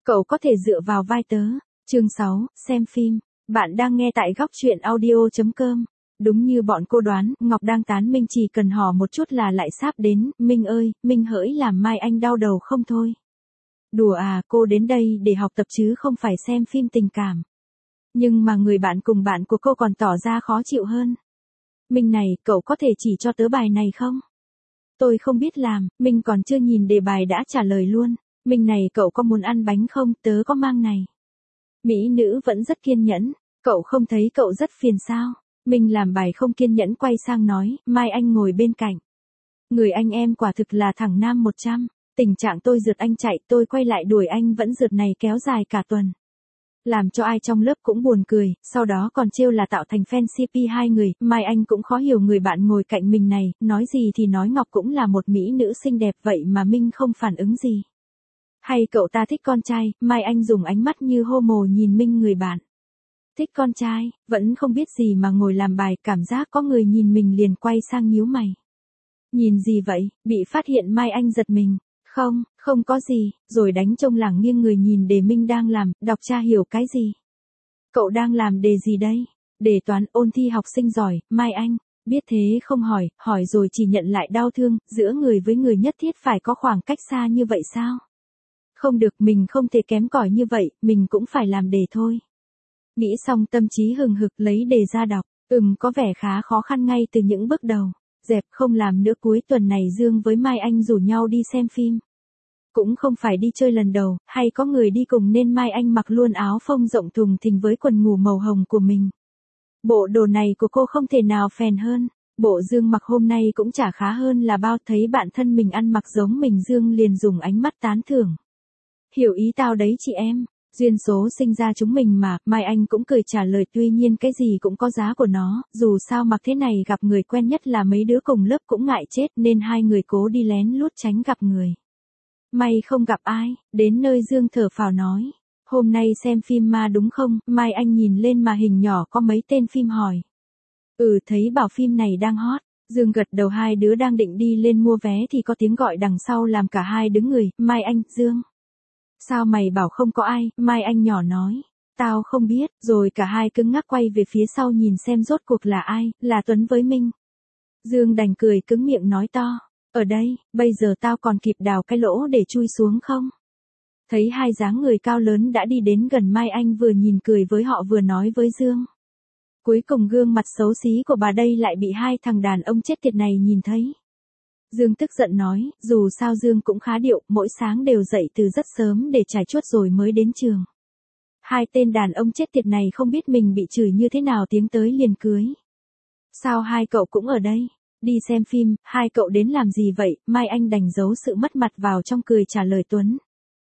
Cậu có thể dựa vào vai tớ. Chương 6, xem phim. Bạn đang nghe tại góc truyện audio.com. Đúng như bọn cô đoán, Ngọc đang tán Minh chỉ cần hò một chút là lại sắp đến. Minh ơi, Minh hỡi làm Mai Anh đau đầu không thôi. Đùa à, cô đến đây để học tập chứ không phải xem phim tình cảm. Nhưng mà người bạn cùng bạn của cô còn tỏ ra khó chịu hơn. Minh này, cậu có thể chỉ cho tớ bài này không? Tôi không biết làm, Minh còn chưa nhìn đề bài đã trả lời luôn. Minh này, cậu có muốn ăn bánh không, tớ có mang này. Mỹ nữ vẫn rất kiên nhẫn, cậu không thấy cậu rất phiền sao? Minh làm bài không kiên nhẫn quay sang nói, Mai Anh ngồi bên cạnh. Người anh em quả thực là thẳng nam 100, tình trạng tôi rượt anh chạy, tôi quay lại đuổi anh vẫn rượt này kéo dài cả tuần. Làm cho ai trong lớp cũng buồn cười, sau đó còn trêu là tạo thành fan CP hai người, Mai Anh cũng khó hiểu người bạn ngồi cạnh mình này, nói gì thì nói Ngọc cũng là một mỹ nữ xinh đẹp vậy mà Minh không phản ứng gì. Hay cậu ta thích con trai, Mai Anh dùng ánh mắt như hô mồ nhìn Minh người bạn. Thích con trai, vẫn không biết gì mà ngồi làm bài, cảm giác có người nhìn mình liền quay sang nhíu mày. Nhìn gì vậy, bị phát hiện Mai Anh giật mình. Không, không có gì, rồi đánh trông lảng nghiêng người nhìn đề Minh đang làm, đọc tra hiểu cái gì. Cậu đang làm đề gì đây? Đề toán ôn thi học sinh giỏi, Mai Anh. Biết thế không hỏi, hỏi rồi chỉ nhận lại đau thương, giữa người với người nhất thiết phải có khoảng cách xa như vậy sao? Không được, mình không thể kém cỏi như vậy, mình cũng phải làm đề thôi. Nghĩ xong tâm trí hừng hực lấy đề ra đọc, có vẻ khá khó khăn ngay từ những bước đầu. Dẹp không làm nữa, cuối tuần này Dương với Mai Anh rủ nhau đi xem phim. Cũng không phải đi chơi lần đầu, hay có người đi cùng nên Mai Anh mặc luôn áo phông rộng thùng thình với quần ngủ màu hồng của mình. Bộ đồ này của cô không thể nào phèn hơn. Bộ Dương mặc hôm nay cũng chả khá hơn là bao, thấy bạn thân mình ăn mặc giống mình Dương liền dùng ánh mắt tán thưởng. Hiểu ý tao đấy chị em, duyên số sinh ra chúng mình mà, Mai Anh cũng cười trả lời tuy nhiên cái gì cũng có giá của nó, dù sao mặc thế này gặp người quen nhất là mấy đứa cùng lớp cũng ngại chết nên hai người cố đi lén lút tránh gặp người. May không gặp ai, đến nơi Dương thở phào nói, hôm nay xem phim ma đúng không, Mai Anh nhìn lên màn hình nhỏ có mấy tên phim hỏi. Thấy bảo phim này đang hot. Dương gật đầu, hai đứa đang định đi lên mua vé thì có tiếng gọi đằng sau làm cả hai đứng người, Mai Anh, Dương. Sao mày bảo không có ai, Mai Anh nhỏ nói. Tao không biết, rồi cả hai cứng ngắc quay về phía sau nhìn xem rốt cuộc là ai, là Tuấn với Minh. Dương đành cười cứng miệng nói to, ở đây, bây giờ tao còn kịp đào cái lỗ để chui xuống không? Thấy hai dáng người cao lớn đã đi đến gần Mai Anh vừa nhìn cười với họ vừa nói với Dương. Cuối cùng gương mặt xấu xí của bà đây lại bị hai thằng đàn ông chết tiệt này nhìn thấy. Dương tức giận nói, dù sao Dương cũng khá điệu, mỗi sáng đều dậy từ rất sớm để trải chuốt rồi mới đến trường. Hai tên đàn ông chết tiệt này không biết mình bị chửi như thế nào tiếng tới liền cưới. Sao hai cậu cũng ở đây? Đi xem phim, hai cậu đến làm gì vậy? Mai Anh đành giấu sự mất mặt vào trong cười trả lời Tuấn.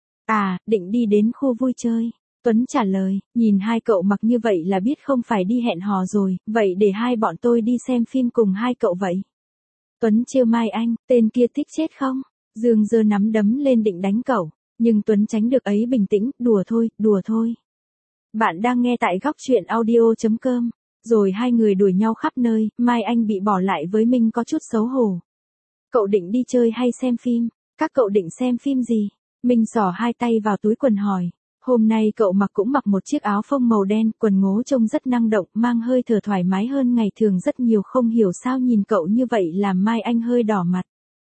À, định đi đến khu vui chơi. Tuấn trả lời, nhìn hai cậu mặc như vậy là biết không phải đi hẹn hò rồi, vậy để hai bọn tôi đi xem phim cùng hai cậu vậy. Tuấn trêu Mai Anh, tên kia thích chết không? Dương giơ nắm đấm lên định đánh cậu, nhưng Tuấn tránh được ấy bình tĩnh, đùa thôi, đùa thôi. Bạn đang nghe tại góc truyện audio.com, rồi hai người đuổi nhau khắp nơi, Mai Anh bị bỏ lại với Minh có chút xấu hổ. Cậu định đi chơi hay xem phim? Các cậu định xem phim gì? Minh xỏ hai tay vào túi quần hỏi. Hôm nay cậu cũng mặc một chiếc áo phông màu đen, quần ngố trông rất năng động, mang hơi thở thoải mái hơn ngày thường rất nhiều, không hiểu sao nhìn cậu như vậy làm Mai Anh hơi đỏ mặt.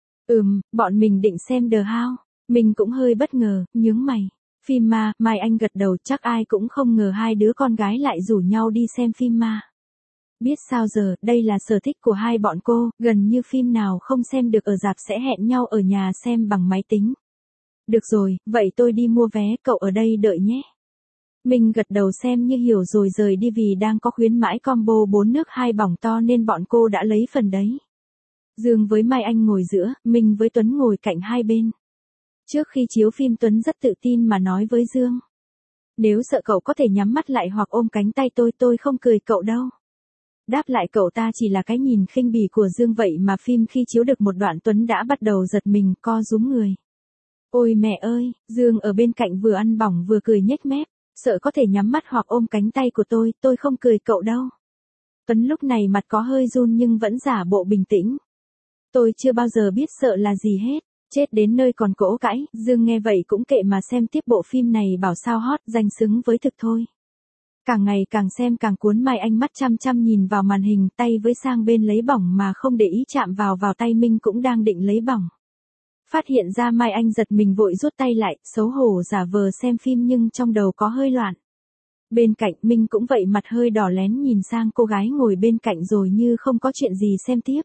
Bọn mình định xem The House. Mình cũng hơi bất ngờ, nhướng mày. Phim ma, Mai Anh gật đầu, chắc ai cũng không ngờ hai đứa con gái lại rủ nhau đi xem phim ma. Biết sao giờ, đây là sở thích của hai bọn cô, gần như phim nào không xem được ở rạp sẽ hẹn nhau ở nhà xem bằng máy tính. Được rồi, vậy tôi đi mua vé, cậu ở đây đợi nhé. Mình gật đầu xem như hiểu rồi rời đi vì đang có khuyến mãi combo 4 nước 2 bỏng to nên bọn cô đã lấy phần đấy. Dương với Mai Anh ngồi giữa, mình với Tuấn ngồi cạnh hai bên. Trước khi chiếu phim Tuấn rất tự tin mà nói với Dương. Nếu sợ cậu có thể nhắm mắt lại hoặc ôm cánh tay tôi không cười cậu đâu. Đáp lại cậu ta chỉ là cái nhìn khinh bỉ của Dương vậy mà phim khi chiếu được một đoạn Tuấn đã bắt đầu giật mình co rúm người. Ôi mẹ ơi, Dương ở bên cạnh vừa ăn bỏng vừa cười nhếch mép, sợ có thể nhắm mắt hoặc ôm cánh tay của tôi không cười cậu đâu. Tuấn lúc này mặt có hơi run nhưng vẫn giả bộ bình tĩnh. Tôi chưa bao giờ biết sợ là gì hết, Chết đến nơi còn cỗ cãi, Dương nghe vậy cũng kệ mà xem tiếp bộ phim này bảo sao hot, danh xứng với thực thôi. Càng ngày càng xem càng cuốn, Mai Anh mắt chăm chăm nhìn vào màn hình, tay với sang bên lấy bỏng mà không để ý chạm vào tay Minh cũng đang định lấy bỏng. Phát hiện ra Mai Anh giật mình vội rút tay lại, xấu hổ giả vờ xem phim nhưng trong đầu có hơi loạn. Bên cạnh Minh cũng vậy, mặt hơi đỏ lén nhìn sang cô gái ngồi bên cạnh rồi như không có chuyện gì xem tiếp.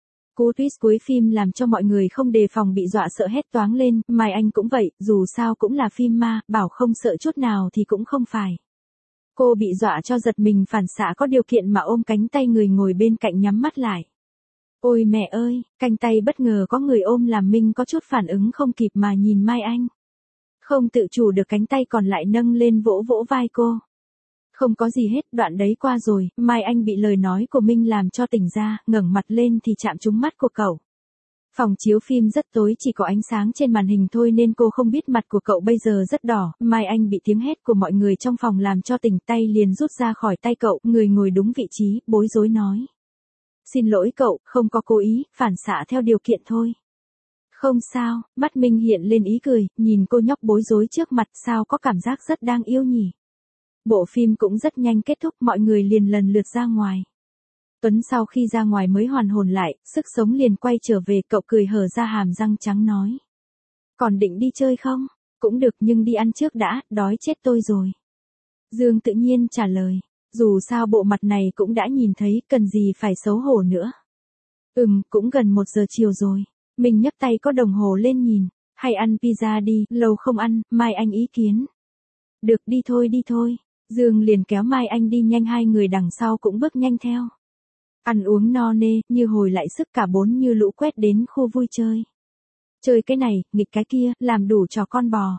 Cú twist cuối phim làm cho mọi người không đề phòng bị dọa sợ hét toáng lên, Mai Anh cũng vậy, dù sao cũng là phim ma, bảo không sợ chút nào thì cũng không phải. Cô bị dọa cho giật mình, phản xạ có điều kiện mà ôm cánh tay người ngồi bên cạnh nhắm mắt lại. Ôi mẹ ơi, cánh tay bất ngờ có người ôm làm Minh có chút phản ứng không kịp mà nhìn Mai Anh. Không tự chủ được cánh tay còn lại nâng lên vỗ vỗ vai cô. Không có gì hết, đoạn đấy qua rồi, Mai Anh bị lời nói của Minh làm cho tỉnh ra, ngẩng mặt lên thì chạm trúng mắt của cậu. Phòng chiếu phim rất tối, chỉ có ánh sáng trên màn hình thôi nên cô không biết mặt của cậu bây giờ rất đỏ. Mai Anh bị tiếng hét của mọi người trong phòng làm cho tỉnh, tay liền rút ra khỏi tay cậu, người ngồi đúng vị trí, bối rối nói. Xin lỗi cậu, không có cố ý, phản xạ theo điều kiện thôi. Không sao, mắt Minh hiện lên ý cười, nhìn cô nhóc bối rối trước mặt, sao có cảm giác rất đáng yêu nhỉ. Bộ phim cũng rất nhanh kết thúc, mọi người liền lần lượt ra ngoài. Tuấn sau khi ra ngoài mới hoàn hồn lại, sức sống liền quay trở về, cậu cười hở ra hàm răng trắng nói. Còn định đi chơi không? Cũng được nhưng đi ăn trước đã, đói chết tôi rồi. Dương tự nhiên trả lời, dù sao bộ mặt này cũng đã nhìn thấy, cần gì phải xấu hổ nữa. Cũng gần 1 giờ chiều rồi. Mình nhấc tay có đồng hồ lên nhìn, hay ăn pizza đi, lâu không ăn, Mai Anh ý kiến. Được, đi thôi. Dương liền kéo Mai Anh đi nhanh, hai người đằng sau cũng bước nhanh theo. Ăn uống no nê, như hồi lại sức, cả bốn như lũ quét đến khu vui chơi. Chơi cái này, nghịch cái kia, làm đủ trò con bò.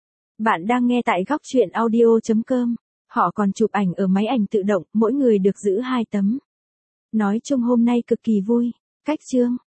Bạn đang nghe tại góc truyện audio.com. Họ còn chụp ảnh ở máy ảnh tự động, mỗi người được giữ 2 tấm. Nói chung hôm nay cực kỳ vui. Cách chương.